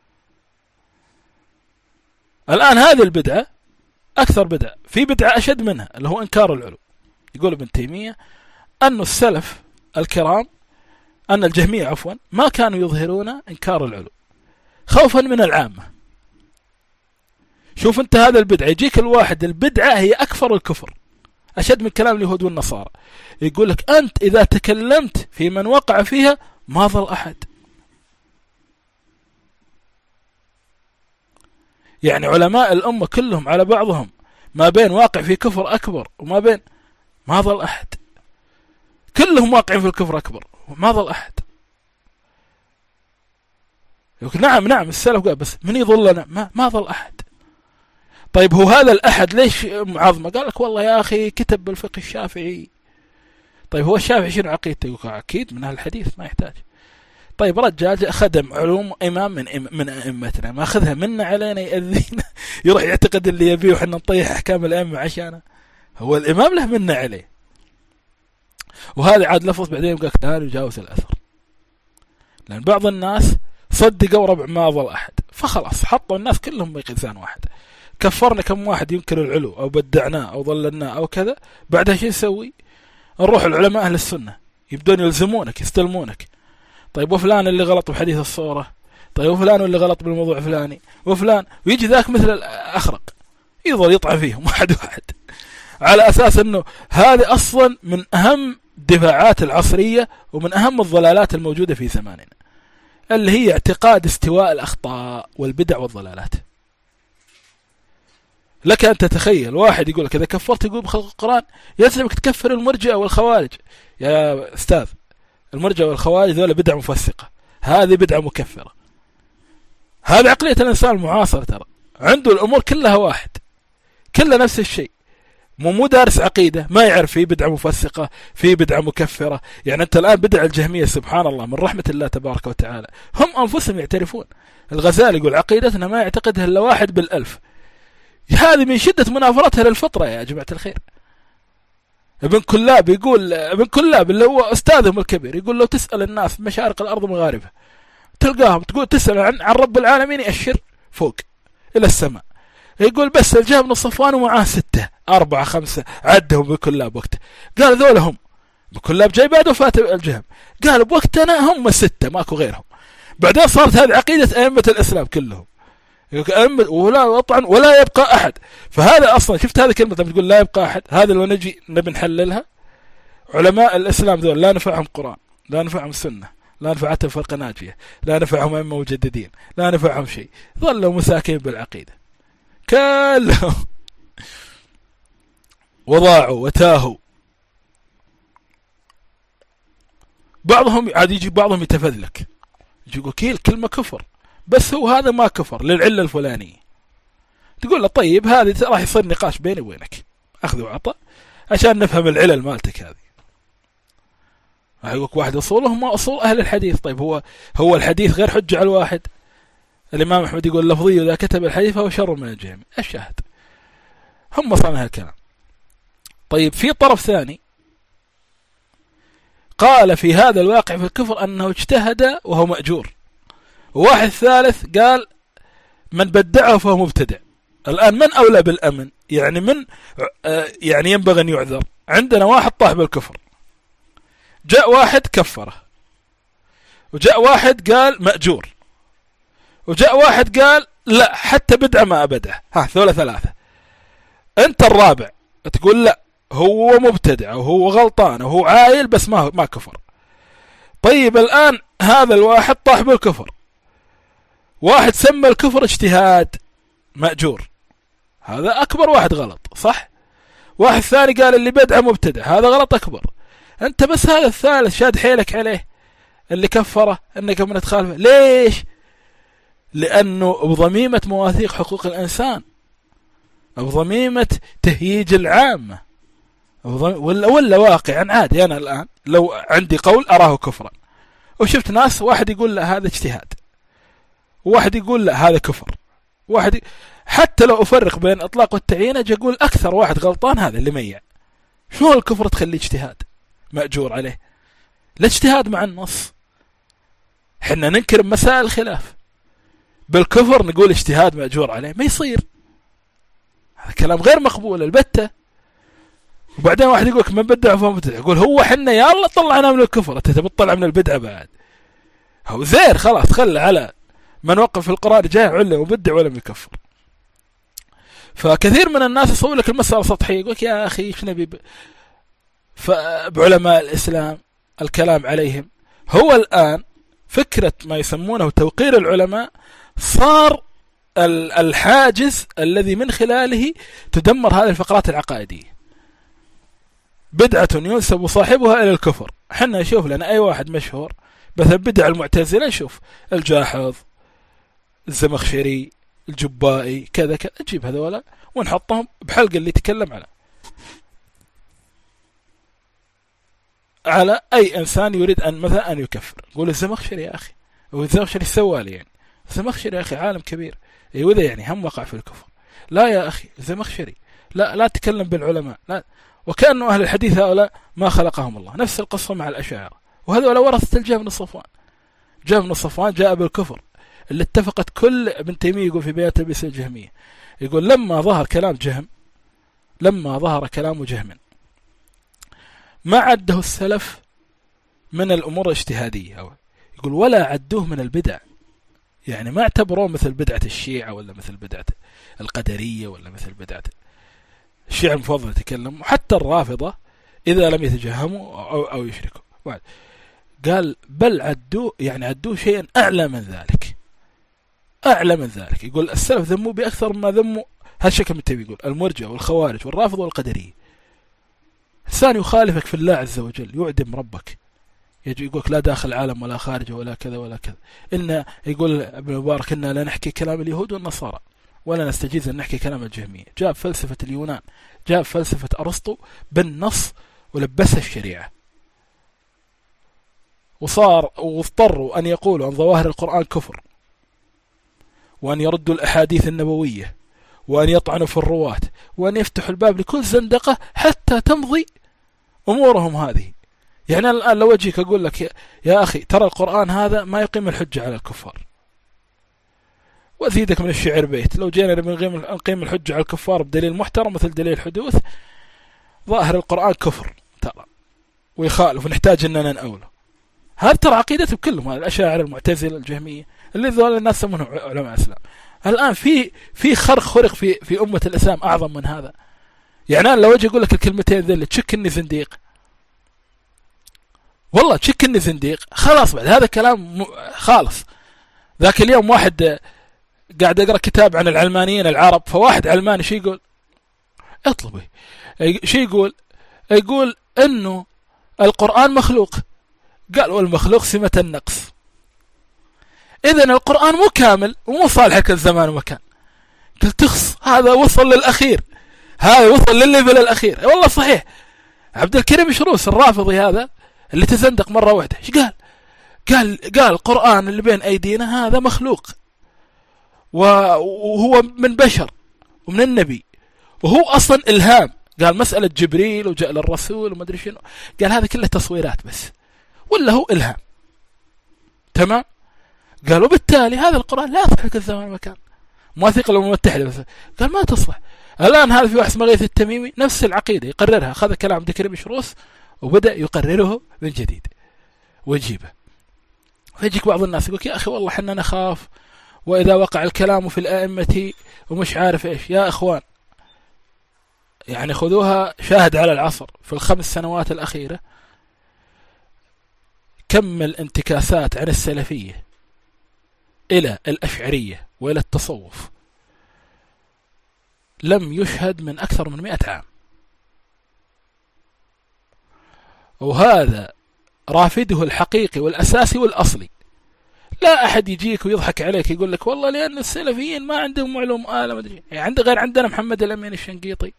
الآن هذه البدعة أكثر بدعة، في بدعة أشد منها اللي هو إنكار العلو. يقول ابن تيمية أن السلف الكرام، أن الجهمية عفوا، ما كانوا يظهرون إنكار العلو خوفا من العامة. شوف أنت هذا البدعة، يجيك الواحد البدعة هي أكثر الكفر، أشد من كلام اليهود والنصارى. يقول لك أنت إذا تكلمت في من وقع فيها ما ظل أحد. يعني علماء الأمة كلهم على بعضهم ما بين واقع في كفر أكبر وما بين ما ظل أحد، كلهم واقعين في الكفر أكبر وما ظل أحد. يقول نعم نعم السلف قال بس من يظلنا؟ ما, ما ظل أحد. طيب هو هذا الأحد ليش معظمه؟ قال لك والله يا أخي كتب بالفقه الشافعي. طيب هو الشافعي شنو عقيدته؟ يقول أكيد من أهل الحديث ما يحتاج. طيب رجال خدم علوم إمام من إم من أئمتنا، ما أخذها منا علينا يأذينا يروح يعتقد اللي يبيه وحنا نطيح أحكام الأئمة عشانه. هو الإمام له منا عليه. وهذا عاد لفظ بعدين يقول لا يجاوز الأثر، لأن بعض الناس صدقوا ربع ما ظل أحد، فخلاص حطوا الناس كلهم بقيسان واحد. كفرنا كم واحد ينكر العلو أو بدعناه أو ضللناه أو كذا، بعدها شو نسوي؟ نروح العلماء أهل السنة يبدون يلزمونك يستلمونك. طيب وفلان اللي غلط بحديث الصورة، طيب وفلان اللي غلط بالموضوع فلاني وفلان، ويجي ذاك مثل الأخرق يظل يطعن فيهم واحد واحد، على أساس أنه هذه أصلا من أهم الدفاعات العصرية ومن أهم الضلالات الموجودة في زماننا، اللي هي اعتقاد استواء الأخطاء والبدع والضلالات. لك أن تتخيل واحد يقول لك إذا كفرت يقول بخلق القرآن يلزمك تكفر المرجئة والخوارج. يا أستاذ، المرجئة والخوارج ذولا بدعة مفسقة، هذه بدعة مكفرة. هذا عقلية الإنسان المعاصر، ترى عنده الأمور كلها واحد، كلها نفس الشيء. مو مو دارس عقيدة ما يعرف في بدعة مفسقة في بدعة مكفرة. يعني أنت الآن بدع الجهمية سبحان الله من رحمة الله تبارك وتعالى هم أنفسهم يعترفون. الغزالي يقول عقيدتنا ما يعتقدها إلا واحد بالألف. هذه من شدة منافرتها للفطرة يا جماعة الخير. ابن كلاب يقول، ابن كلاب اللي هو أستاذهم الكبير يقول لو تسأل الناس مشارق الأرض ومغاربها تلقاهم تقول تسأل عن, عن رب العالمين يأشر فوق إلى السماء. يقول بس الجهم بن صفوان ومعاه ستة أربعة خمسة عدهم بكلاب وقته. قال ذولا هم بكلاب جاي بعد وفاة الجهم، قال بوقتنا هم ستة ماكو غيرهم. بعدين صارت هذه عقيدة أئمة الإسلام كلهم، ولا طبعا ولا يبقى أحد. فهذا أصلا شفت هذه كلمة تقول لا يبقى أحد، هذا لو نجي نبي نحللها علماء الإسلام ذول لا نفعهم قرآن، لا نفعهم سنة، لا نفعتهم فرقة ناجية، لا نفعهم أئمة مجددين، لا نفعهم شيء، ظلوا مساكين بالعقيدة كلهم وضاعوا وتاهوا. بعضهم عاد يجي بعضهم يتفذلك يقول كيل كلمة كفر، بس هو هذا ما كفر للعلة الفلانية. تقول له طيب هذه راح يصير نقاش بيني وبينك أخذ وعطاء عشان نفهم العلل مالتك هذه. يقولك واحد أصوله ما أصول أهل الحديث. طيب هو هو الحديث غير حجة على الواحد. الإمام أحمد يقول لفظي إذا كتب الحديث فهو شر من الجهم. الشاهد هم صنع هالكلام. طيب في طرف ثاني قال في هذا الواقع في الكفر أنه اجتهد وهو مأجور، وواحد ثالث قال من بدعه فهو مبتدع. الآن من أولى بالأمن؟ يعني من يعني ينبغي أن يعذر. عندنا واحد طاح بالكفر، جاء واحد كفره، وجاء واحد قال مأجور، وجاء واحد قال لا حتى بدعة ما أبدع. ها ثولة ثلاثة. أنت الرابع تقول لا هو مبتدع وهو غلطان وهو عايل بس ما ما كفر. طيب الآن هذا الواحد طاح بالكفر، واحد سمى الكفر اجتهاد مأجور، هذا أكبر واحد غلط صح. واحد ثاني قال اللي بدعة مبتدع، هذا غلط أكبر. أنت بس هذا الثالث شاد حيلك عليه اللي كفره أنك من تخالفه. ليش؟ لأنه بضميمة مواثيق حقوق الإنسان، بضميمة تهييج العامة، ولا, ولا واقعا عادي. أنا الآن لو عندي قول أراه كفرا وشفت ناس واحد يقول لا هذا اجتهاد وواحد يقول لا هذا كفر، واحد ي... حتى لو أفرق بين الإطلاق والتعيين أجي أقول أكثر واحد غلطان هذا اللي ميع. شو الكفر تخليه اجتهاد مأجور عليه؟ الاجتهاد مع النص. حنا ننكر مسائل الخلاف، بالكفر نقول اجتهاد مأجور عليه، ما يصير، هذا كلام غير مقبول البتة. وبعدين واحد يقولك من بدع فهو مبتدع، يقول هو حنا يا الله طلعنا من الكفر، انت تبي تطلع من البدعة بعد؟ هو زير خلاص، خلى على من وقف في القرآن جاء علم وبدع ولم يكفر. فكثير من الناس يصور لك المسألة سطحية، يقولك يا أخي ايش نبي ب... بعلماء الإسلام الكلام عليهم. هو الآن فكرة ما يسمونه توقير العلماء صار الحاجز الذي من خلاله تدمر هذه الفقرات العقائدية. بدعة ينسب صاحبها إلى الكفر، حنا نشوف لنا أي واحد مشهور مثلا بدع المعتزلة، نشوف الجاحظ، الزمخشري، الجبائي، كذا كذا، نجيب هذولا ونحطهم بحلقة اللي يتكلم على على أي إنسان يريد أن مثلا أن يكفر. قول الزمخشري يا أخي، والزمخشري السوالي يعني، الزمخشري يا أخي عالم كبير، وإذا يعني هم وقع في الكفر. لا يا أخي الزمخشري لا لا تكلم بالعلماء، لا. وكأنه أهل الحديث هؤلاء ما خلقهم الله. نفس القصة مع الأشاعرة، وهذول ورثة الجهم بن صفوان. جهم بن صفوان جاء بالكفر اللي اتفقت كل ابن تيمية يقول في بيات البيس الجهمية، يقول لما ظهر كلام جهم، لما ظهر كلام جهم ما عده السلف من الأمور الاجتهادية، أو يقول ولا عدوه من البدع، يعني ما اعتبروه مثل بدعة الشيعة ولا مثل بدعة القدرية ولا مثل بدعة الشيعة المفضل يتكلم، وحتى الرافضة إذا لم يتجهموا أو, أو يشركوا. قال بل عدوه، يعني عدوه شيئا أعلى من ذلك، أعلى من ذلك. يقول السلف ذموا بأكثر ما ذموا هالشكل من تبي، يقول المرجئة والخوارج والرافضة والقدرية. الثاني يخالفك في الله عز وجل، يعدم ربك، يجي يقولك لا داخل العالم ولا خارجه ولا كذا ولا كذا. إن يقول ابن مبارك إننا لا نحكي كلام اليهود والنصارى ولا نستجيز أن نحكي كلام الجهمية. جاب فلسفة اليونان، جاب فلسفة أرسطو بالنص ولبسها الشريعة، وصار واضطروا أن يقولوا أن ظواهر القرآن كفر، وأن يردوا الأحاديث النبوية، وأن يطعنوا في الرواة، وأن يفتحوا الباب لكل زندقة حتى تمضي أمورهم هذه. يعني الآن لو أجيك أقول لك يا أخي ترى القرآن هذا ما يقيم الحجة على الكفار، وأزيدك من الشعر بيت لو جينا نقيم الحجة على الكفار بدليل محترم مثل دليل الحدوث، ظاهر القرآن كفر ترى ويخالف ونحتاج أننا نأوله. هذا ترى عقيدته كلهم، الأشاعرة المعتزلة الجهمية اللي ذول الناس يسمونهم علماء الإسلام. الآن في في خرق خرق في في أمة الإسلام أعظم من هذا. يعني أنا لو أجي أقول لك الكلمتين ذي تشك إني زنديق، والله تشك إني زنديق، خلاص بعد هذا كلام خالص. ذاك اليوم واحد قاعد أقرأ كتاب عن العلمانيين العرب، فواحد علماني شي يقول اطلبي شي يقول يقول إنه القرآن مخلوق، قال والمخلوق سمة النقص، إذن القرآن مو كامل ومو صالح الزمان ومكان. قلت تخص، هذا وصل للأخير، هذا وصل للليفل الأخير. والله صحيح. عبد الكريم شروس الرافضي هذا اللي تزندق مرة واحدة ايش قال؟ قال قال القرآن اللي بين أيدينا هذا مخلوق وهو من بشر ومن النبي، وهو أصلا إلهام. قال مسألة جبريل وجاء للرسول وما أدري شنو، قال هذا كله تصويرات بس، ولا هو إلهام. تمام. قالوا بالتالي هذا القرآن لا يصلح الزمان والمكان، مواثيق الأمم المتحدة بس قال ما تصلح. الآن هذا في واحد اسمه غيث التميمي نفس العقيدة يقررها، أخذ كلام عبد الكريم شروس وبدأ يقرره من جديد ويجيبه. فيجيك بعض الناس يقول يا أخي والله حنا نخاف وإذا وقع الكلام في الآئمة ومش عارف إيش. يا إخوان يعني خذوها شاهد على العصر في الخمس سنوات الأخيرة، كم الانتكاسات عن السلفية إلى الأشعرية وإلى التصوف لم يشهد من أكثر من مئة عام. وهذا رافده الحقيقي والأساسي والأصلي. لا أحد يجيك ويضحك عليك يقول لك والله لأن السلفيين ما عندهم معلوم آلة مدري يعني عند غير عندنا محمد الأمين الشنقيطي،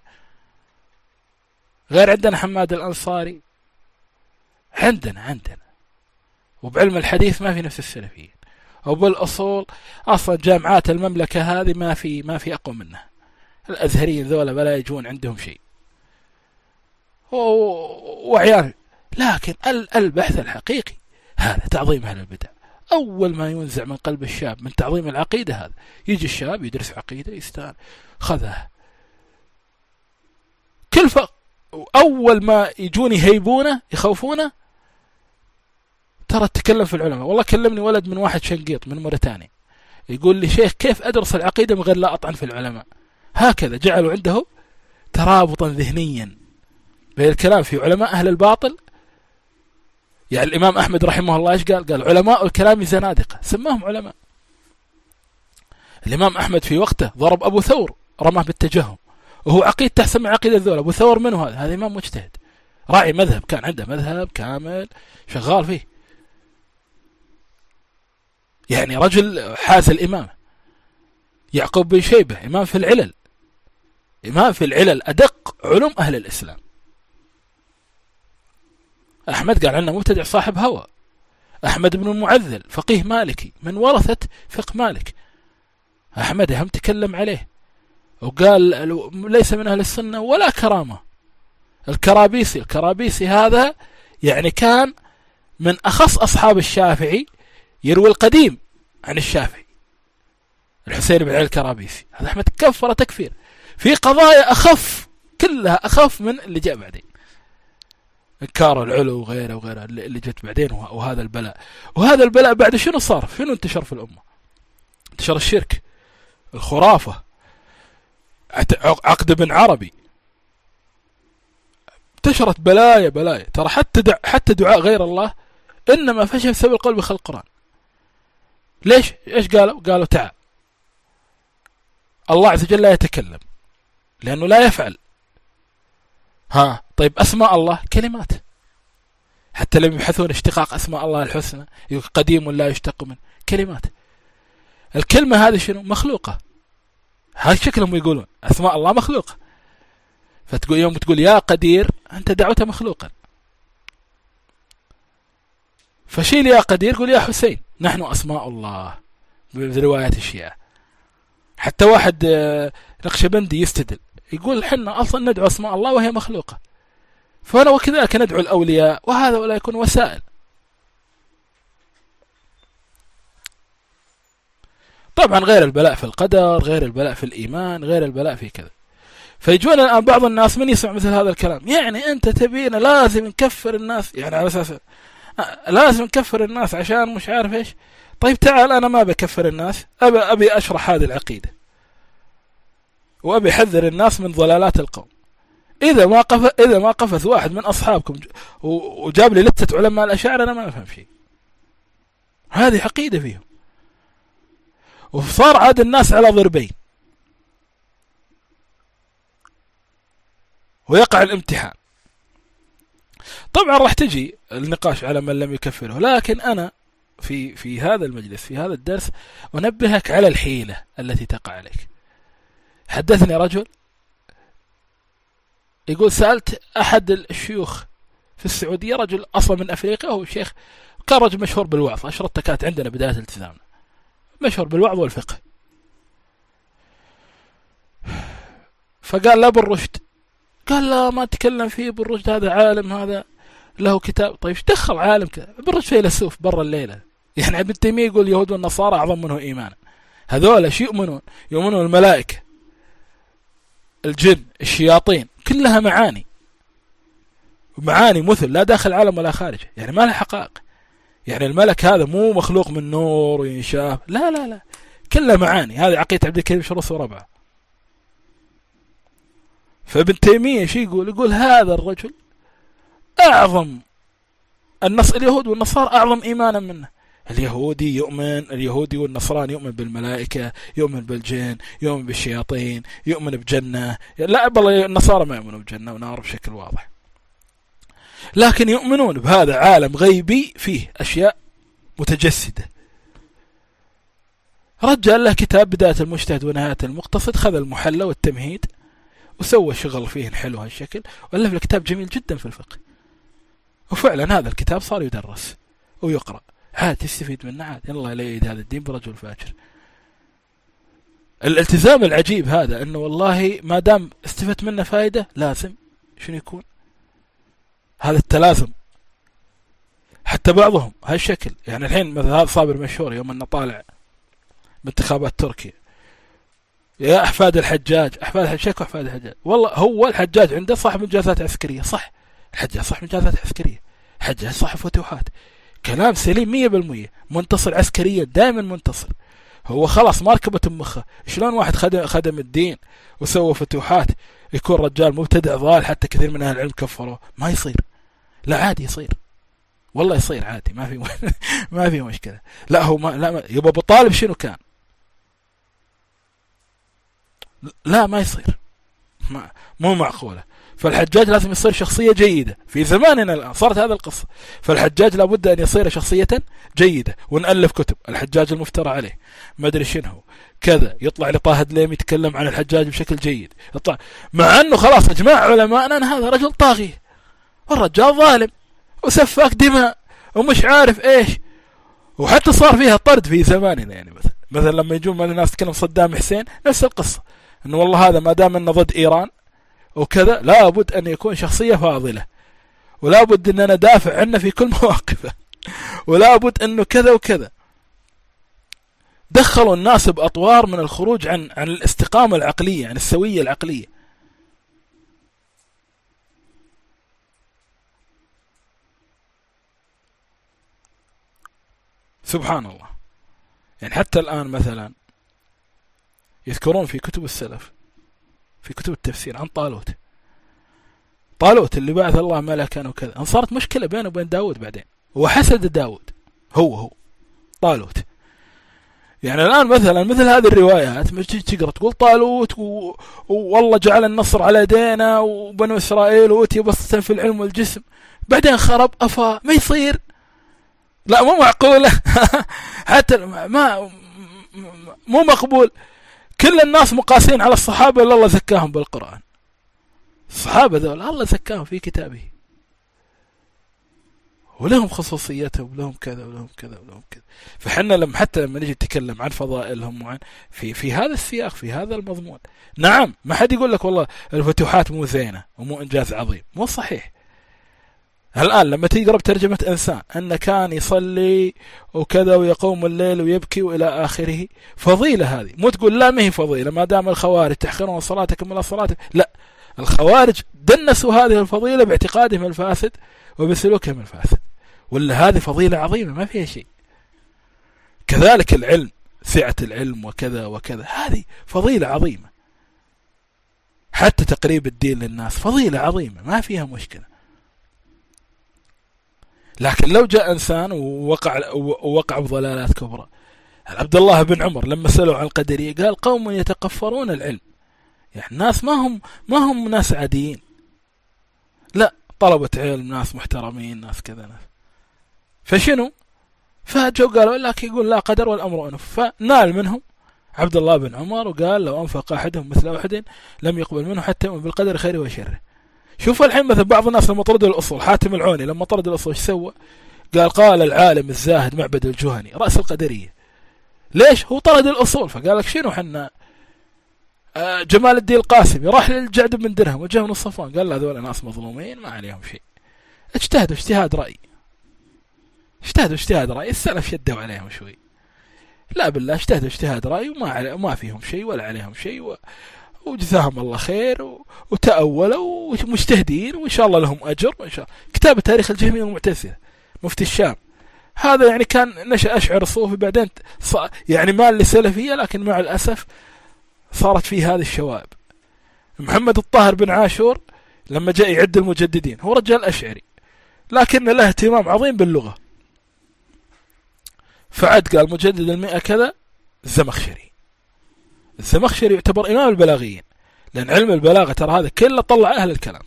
غير عندنا حماد الأنصاري، عندنا عندنا وبعلم الحديث ما في نفس السلفيين. وبالأصول أصلا جامعات المملكة هذه ما في ما في أقوى منها. الأزهريين ذولا ولا يجون عندهم شيء وعيال. لكن البحث الحقيقي هذا تعظيم أهل البدع. أول ما ينزع من قلب الشاب من تعظيم العقيدة هذا، يجي الشاب يدرس عقيدة يستان خذها كل ف... أول ما يجون يهيبونه يخوفونه، ترى تكلم في العلماء. والله كلمني ولد من واحد شنقيط من موريتانيا يقول لي شيخ كيف أدرس العقيدة من غير لا أطعن في العلماء؟ هكذا جعلوا عنده ترابطا ذهنيا بين الكلام في علماء أهل الباطل. يعني الإمام أحمد رحمه الله إيش قال؟ قال علماء الكلام زنادقة، سماهم علماء. الإمام أحمد في وقته ضرب أبو ثور رماه بالتجهم، وهو عقيدة تحسن من عقيدة الذول. أبو ثور منه هذا؟ هذا إمام مجتهد راعي مذهب، كان عنده مذهب كامل شغال فيه، يعني رجل حاز الإمامة. يعقوب بن شيبة إمام في العلل، إمام في العلل أدق علوم أهل الإسلام. أحمد قال عنه مبتدع صاحب هوى. أحمد بن المعذل فقيه مالكي من ورثة فقه مالك. أحمد هم تكلم عليه وقال ليس من أهل السنة ولا كرامة. الكرابيسي الكرابيسي هذا يعني كان من أخص أصحاب الشافعي، يروي القديم عن الشافعي. الحسين بن علي الكرابيسي هذا أحمد كفر تكفير في قضايا أخف، كلها أخف من اللي جاء بعدين، انكار العلو وغيره وغيره اللي جت بعدين. وهذا البلاء وهذا البلاء بعد شنو صار؟ شنو انتشر في الأمة؟ انتشر الشرك، الخرافة، عقد بن عربي، انتشرت بلايا بلايا. ترى حتى دع حتى دعاء غير الله إنما فشل بسبب القول بخلق القرآن. ليش؟ إيش قالوا؟ قالوا تعال الله عز وجل لا يتكلم لأنه لا يفعل. ها طيب أسماء الله كلمات، حتى لم يبحثون اشتقاق أسماء الله الحسنى يقول قديم لا يشتق من كلمات. الكلمة هذه شنو؟ مخلوقة. هذا شكلهم يقولون أسماء الله مخلوقة. فتقول يوم تقول يا قدير أنت دعوته مخلوقا، فشيل يا قدير قول يا حسين. نحن أسماء الله بروايات الشيعة. حتى واحد نقشبندي يستدل يقول حنا أصلا ندعو أسماء الله وهي مخلوقة، فأنا وكذلك ندعو الأولياء، وهذا ولا يكون وسائل. طبعا غير البلاء في القدر، غير البلاء في الإيمان، غير البلاء في كذا. فيجون الآن بعض الناس من يسمع مثل هذا الكلام، يعني أنت تبينا لازم نكفر الناس، يعني على أساس لازم نكفر الناس عشان مش عارف إيش. طيب تعال أنا ما بكفر الناس، أبي أبي أشرح هذه العقيدة وأبي أحذر الناس من ضلالات القوم. إذا ما قف إذا ما قفز واحد من أصحابكم وجاب لي لستة علماء الأشاعرة أنا ما أفهم شيء. هذه عقيدة فيهم. وصار عاد الناس على ضربين ويقع الامتحان. طبعا راح تجي النقاش على من لم يكفره، لكن أنا في في هذا المجلس في هذا الدرس أنبهك على الحيلة التي تقع عليك. حدثني رجل يقول سألت أحد الشيوخ في السعودية، رجل أصلا من أفريقيا، وهو شيخ كان رجل مشهور بالوعظ، أشرطة كانت عندنا بداية التزامنا، مشهور بالوعظ والفقه. فقال لا بالرشد، قال لا ما تكلم فيه بالرشد، هذا عالم، هذا له كتاب. طيب ايش دخل عالم كذا بالرشد؟ فيلسوف برا الليلة. يعني ابن تيمية يقول اليهود والنصارى أعظم منه إيمانا. هذول شيء يؤمنون يؤمنون الملائكة، الجن، الشياطين، كلها معاني معاني مثل لا داخل العالم ولا خارجه، يعني ما لها حقائق. يعني الملك هذا مو مخلوق من نور وينشاف، لا لا لا، كلها معاني. هذه عقيدة عبد الكريم شروس وربعه. فابن تيمية شي يقول يقول هذا الرجل أعظم النص اليهود والنصارى أعظم إيمانا منه. اليهودي يؤمن اليهودي والنصراني يؤمن بالملائكة، يؤمن بالجن، يؤمن بالشياطين، يؤمن بجنة. لا بالله النصارى ما يؤمنوا بجنة ونار بشكل واضح، لكن يؤمنون بهذا عالم غيبي فيه أشياء متجسدة. رجال له كتاب بداية المجتهد ونهاية المقتصد، خذ المحلى والتمهيد وسوى شغل فيه حلو هالشكل، وألف له كتاب جميل جدا في الفقه. وفعلا هذا الكتاب صار يدرس ويقرأ. عاد تستفيد منه عاد، الله لا يعيد هذا الدين برجل فاجر. الالتزام العجيب هذا انه والله ما دام استفدت منه فائدة لازم شنو يكون هذا التلازم. حتى بعضهم هالشكل، يعني الحين مثل هذا صابر مشهور يوم انه طالع بانتخابات تركيا، يا احفاد الحجاج، احفاد الحجاج واحفاد الحجاج، والله هو الحجاج عنده صاحب انجازات عسكريه، صح، الحجاج صاحب انجازات عسكريه، الحجاج صاحب فتوحات، كلام سليم مية بالمية، منتصر عسكريا دائما منتصر. هو خلاص ما ركبت مخه. شلون واحد خدم, خدم الدين وسوى فتوحات يكون رجال مبتدع ضال حتى كثير من اهل العلم كفروه؟ ما يصير. لا عادي يصير، والله يصير عادي، ما في ما في مشكله. لا هو ما لا ما يبقى ابو طالب شنو كان؟ لا ما يصير، ما مو معقوله. فالحجاج لازم يصير شخصيه جيده. في زماننا الان صارت هذا القصه، فالحجاج لابد ان يصير شخصيه جيده. ونالف كتب الحجاج المفترى عليه، ما ادري شنو كذا، يطلع لطه دليم يتكلم عن الحجاج بشكل جيد، يطلع مع انه خلاص اجماع علماءنا ان هذا رجل طاغي، والرجال ظالم وسفاك دماء ومش عارف ايش. وحتى صار فيها طرد في زماننا، يعني مثلا مثلا لما يجون من الناس تتكلم صدام حسين نفس القصه، انه والله هذا ما دام انه ضد ايران وكذا لابد ان يكون شخصيه فاضله، ولابد ان ندافع عنه في كل مواقفه، ولابد انه كذا وكذا. دخلوا الناس باطوار من الخروج عن عن الاستقامه العقليه، عن السويه العقليه. سبحان الله. يعني حتى الآن مثلا يذكرون في كتب السلف، في كتب التفسير عن طالوت، طالوت اللي بعث الله ملكا وكذا، ان صارت مشكلة بينه وبين داود بعدين، وحسد داود هو هو طالوت. يعني الآن مثلا مثل هذه الروايات مش تقرأ تقول طالوت و... والله جعل النصر على يدينا وبنو إسرائيل وأوتي بسطة في العلم والجسم، بعدين خرب أفا، ما يصير، لا مو معقولة. حتى ما مو مقبول. كل الناس مقاسين على الصحابة اللي الله زكاهم بالقرآن، الصحابة ذول الله زكاهم في كتابه، ولهم خصوصيتهم ولهم كذا ولهم كذا ولهم كذا. فحنا لما حتى لما نجي نتكلم عن فضائلهم وعن في في هذا السياق، في هذا المضمون، نعم ما حد يقول لك والله الفتوحات مو زينة ومو إنجاز عظيم، مو صحيح. الآن لما تقرأ بترجمة إنسان أنه كان يصلي وكذا ويقوم الليل ويبكي وإلى آخره، فضيلة هذه، مو تقول لا ما هي فضيلة ما دام الخوارج تحقرون صلاتكم ولا صلاتك، لا، الخوارج دنسوا هذه الفضيلة باعتقادهم الفاسد وبسلوكهم الفاسد، ولا هذه فضيلة عظيمة ما فيها شيء. كذلك العلم، سعة العلم وكذا وكذا، هذه فضيلة عظيمة. حتى تقريب الدين للناس فضيلة عظيمة ما فيها مشكلة. لكن لو جاء إنسان ووقع ووقع بضلالات كبرى، عبد الله بن عمر لما سألوا عن القدرية قال قوم يتقفرون العلم، يعني الناس ما هم ما هم ناس عاديين، لا طلبة علم، ناس محترمين، ناس كذا ناس. فشنو؟ فجوا قالوا لك يقول لا قدر والأمر أنف، فنال منهم عبد الله بن عمر وقال لو أنفق أحدهم مثل أحد لم يقبل منه حتى يؤمن بالقدر خيره وشره. شوف الحين مثل بعض الناس لما طردوا الأصول، حاتم العوني لما طرد الأصول ايش سوى؟ قال قال العالم الزاهد معبد الجهني رأس القدرية. ليش؟ هو طرد الأصول. فقال لك شنو حنا آه جمال الدين القاسمي راح للجعد بن درهم وجاء من الصفوان قال لا هذول ناس مظلومين ما عليهم شيء، اجتهدوا اجتهاد رأي، اجتهدوا اجتهاد رأي، السلف شدوا عليهم شوي، لا بالله اجتهدوا اجتهاد رأي وما ما فيهم شيء ولا عليهم شيء و... وجزاهم الله خير و... وتأولوا ومجتهدين وإن شاء الله لهم أجر وإن شاء الله. كتاب تاريخ الجهمية والمعتزلة مفتي الشام، هذا يعني كان نشأ أشعر الصوفي، بعدين ص... يعني مال لسلفية، لكن مع الأسف صارت فيه هذه الشوائب. محمد الطاهر بن عاشور لما جاء يعد المجددين هو رجال أشعري لكن له اهتمام عظيم باللغة، فعد قال مجدد المئة كذا الزمخشري. الزمخشري يعتبر إمام البلاغيين، لأن علم البلاغة ترى هذا كله طلع أهل الكلام.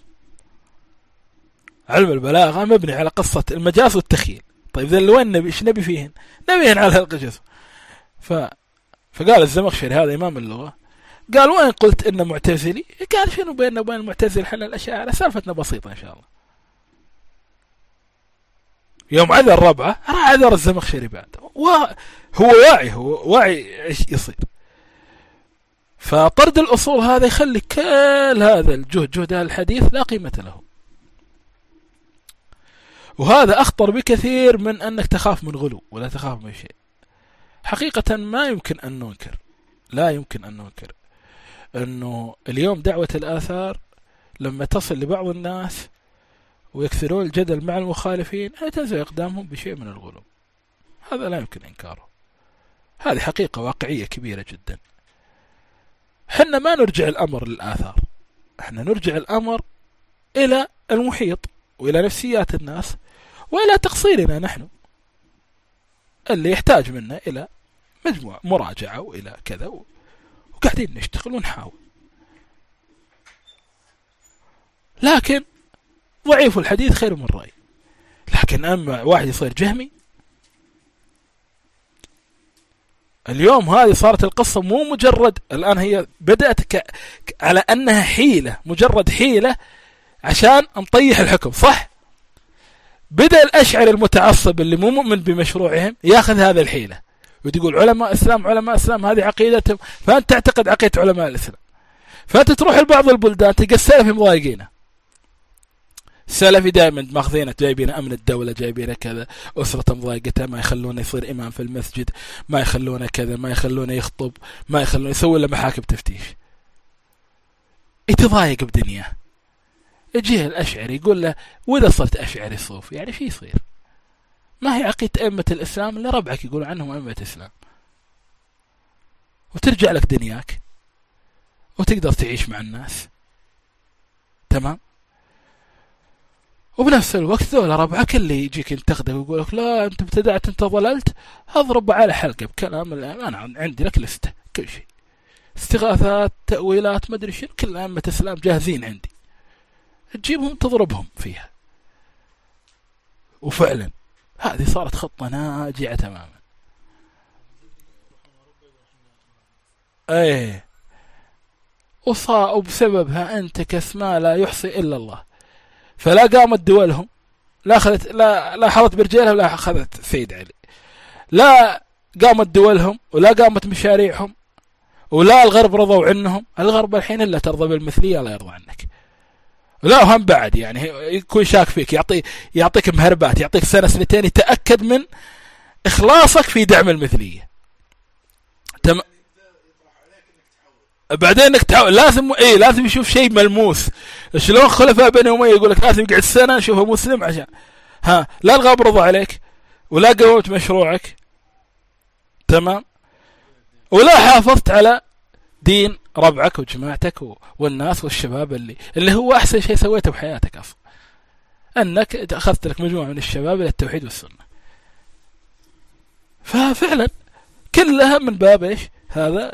علم البلاغة مبني على قصة المجاز والتخيل. طيب ذا اللي وين نبي إيش نبي فيهن؟ نبيهن على القصص. ف... فقال الزمخشري هذا إمام اللغة، قال وين قلت إنه معتزلي؟ قال شنو بيننا وبين المعتزل حنا الأشاعرة سالفتنا بسيطة إن شاء الله. يوم عذر ربعه راح عذر الزمخشري بعد، وهو واعي، هو واعي ايش يصير. فطرد الأصول هذا يخلي كل هذا الجهد، جهد الحديث لا قيمة له. وهذا أخطر بكثير من أنك تخاف من غلو ولا تخاف من شيء. حقيقة ما يمكن أن ننكر، لا يمكن أن ننكر أنه اليوم دعوة الآثار لما تصل لبعض الناس ويكثرون الجدل مع المخالفين تنزل أقدامهم بشيء من الغلو. هذا لا يمكن إنكاره، هذه حقيقة واقعية كبيرة جدا. حنا ما نرجع الأمر للآثار، احنا نرجع الأمر إلى المحيط وإلى نفسيات الناس وإلى تقصيرنا نحن اللي يحتاج منا إلى مجموعة مراجعة وإلى كذا، وقاعدين نشتغل ونحاول. لكن ضعيف الحديث خير من رأي. لكن أما واحد يصير جهمي، اليوم هذه صارت القصة مو مجرد، الآن هي بدأت ك... على أنها حيلة، مجرد حيلة عشان نطيح الحكم، صح؟ بدأ الأشعري المتعصب اللي مو مؤمن بمشروعهم ياخذ هذا الحيلة وتقول علماء إسلام علماء إسلام هذه عقيدتهم، فأنت تعتقد عقيدة علماء الإسلام. فأنت تروح لبعض البلدان تلقى السلفي مضايقينه، السلفي دائما ماخذينه، جايبين أمن الدولة، جايبين كذا، أسرة مضايقته، ما يخلونه يصير إمام في المسجد، ما يخلونه كذا، ما يخلونه يخطب، ما يخلونه يسوي له محاكم تفتيش، يتضايق بدنياه. يجيه الأشعري يقول له وإذا صرت أشعري صوفي يعني شي يصير؟ ما هي عقيدة أئمة الإسلام اللي ربعك يقول عنهم أئمة الإسلام، وترجع لك دنياك وتقدر تعيش مع الناس تمام. وبنفس الوقت ذولا ربعك اللي يجيك ينتقدك ويقول لك لا أنت ابتدعت أنت ضللت، اضرب على حلقة بكلام. أنا عندي لك لستة كل شيء، استغاثات، تأويلات، ما أدري شنو، كل أئمة الإسلام جاهزين عندي، تجيبهم تضربهم فيها. وفعلا هذه صارت خطة ناجعة تماما. ايه وصاء بسببها أنت كسماء لا يحصي إلا الله. فلا قامت دولهم، لا أخذت، لا لا حضت برجالها ولا أخذت سيد علي، لا قامت دولهم ولا قامت مشاريعهم، ولا الغرب رضوا عنهم. الغرب الحين إلا ترضى بالمثلية لا يرضى عنك، لا هم بعد يعني يكون شاك فيك، يعطي يعطيك مهربات، يعطيك سنة سنتين يتأكد من إخلاصك في دعم المثلية. تم... بعدين انك تحاول لازم ايه لازم يشوف شيء ملموس. شلون خلفاء بني أمية يقول لك لازم يقعد سنة نشوفه مسلم عشان ها لا الغاب رضى عليك ولا قومت مشروعك تمام، ولا حافظت على دين ربعك وجماعتك والناس والشباب اللي اللي هو أحسن شيء سويته بحياتك أصلا، أنك أخذت لك مجموعة من الشباب إلى التوحيد والسنة. ففعلا كلها من باب إيش هذا.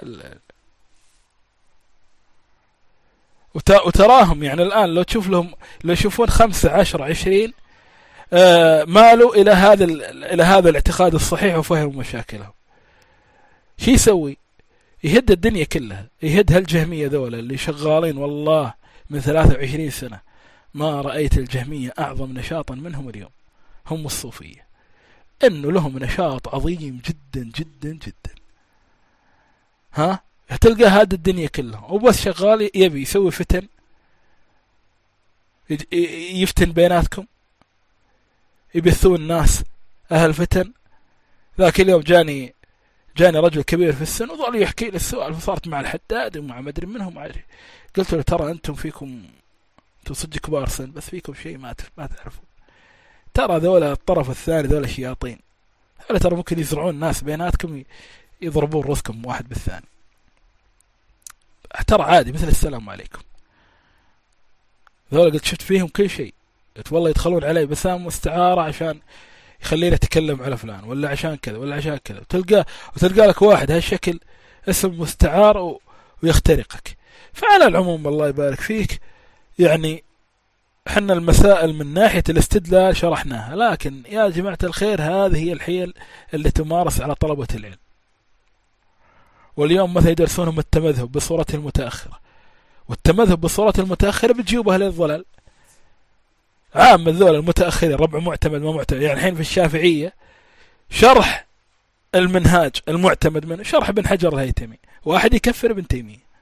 وتراهم يعني الآن لو تشوف لهم، لو يشوفون خمسة عشر عشرين آه مالوا إلى هذا إلى هذا الاعتقاد الصحيح وفهموا مشاكلهم، شو يسوي؟ يهد الدنيا كلها، يهد هالجهمية ذولا اللي شغالين والله من ثلاثة وعشرين سنة. ما رأيت الجهمية أعظم نشاطا منهم اليوم، هم الصوفية، إنه لهم نشاط عظيم جدا جدا جدا. ها تلقى هذا الدنيا كلها وبس شغال يبي يسوي فتن، يفتن بيناتكم، يبثون الناس أهل فتن. ذاك اليوم جاني جاني رجل كبير في السن وظل يحكي لي السؤال، فصارت مع الحداد ومع مدري منهم عادي. قلت له ترى أنتم فيكم، أنتم صدق كبار سن بس فيكم شيء ما ما تعرفون. ترى ذولا الطرف الثاني ذولا شياطين، ذولا ترى ممكن يزرعون الناس بيناتكم يضربون رؤوسكم واحد بالثاني. ترى عادي مثل السلام عليكم. ذولا قلت شفت فيهم كل شيء، قلت والله يدخلون علي بسام مستعارة عشان يخلينا نتكلم على فلان ولا عشان كذا ولا عشان كذا، وتلقى وتلقى لك واحد هالشكل اسم مستعار ويخترقك. فعلى العموم الله يبارك فيك، يعني حنا المسائل من ناحية الاستدلال شرحناها، لكن يا جماعة الخير هذه هي الحيل اللي تمارس على طلبة العلم. واليوم مثلا يدرسونهم التمذهب بصورته المتأخرة، والتمذهب بصورته المتأخرة بتجيبها للضلال. عام ذول المتأخرين ربع معتمد ما معتمد. يعني الحين في الشافعية شرح المنهاج المعتمد منه شرح ابن حجر الهيثمي، واحد يكفر ابن تيمية.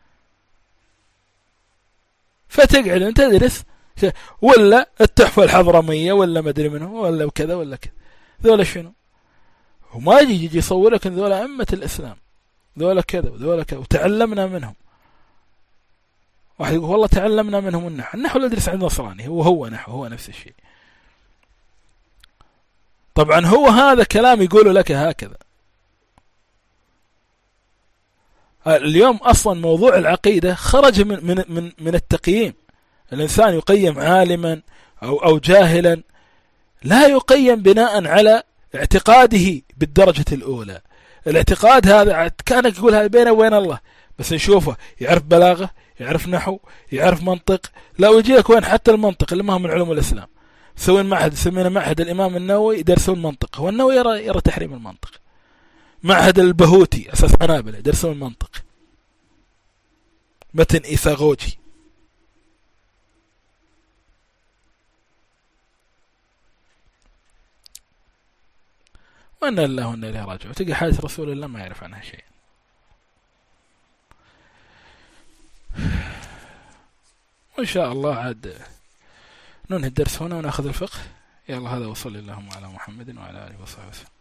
فتقعد انت تدرس ولا التحفة الحضرمية ولا ما ادري منه ولا وكذا ولا كذا. ذولا شنو؟ وما يجي يجي يصورك ان ذولا أئمة الإسلام، ذولا كذا وذولا كذا وتعلمنا منهم. واحد يقول والله تعلمنا منهم النحو، النحو اللي يدرس عند نصراني هو هو نحو، هو نفس الشيء. طبعا هو هذا كلام يقوله لك هكذا. اليوم أصلا موضوع العقيدة خرج من من من, من التقييم. الإنسان يقيم عالما أو أو جاهلا، لا يقيم بناء على اعتقاده بالدرجة الأولى. الاعتقاد هذا كانك يقول هذا بينه وبين الله، بس نشوفه يعرف بلاغة، يعرف نحو، يعرف منطق. لا ويجيك وين حتى المنطق اللي ما هو من علوم الإسلام. يسوون معهد يسمونه معهد الإمام النووي يدرسون منطق، هو النووي يرى يرى تحريم المنطق. معهد البهوتي أساس حنابلة يدرسون المنطق، متن إيثاغوجي. وأن الله وأن إليه راجعون. تلقى حادث رسول الله ما يعرف عنها شيء. وإن شاء الله عاد ننهي الدرس هنا ونأخذ الفقه. يلا هذا وصلى اللهم على محمد وعلى آله وصحبه وسلم.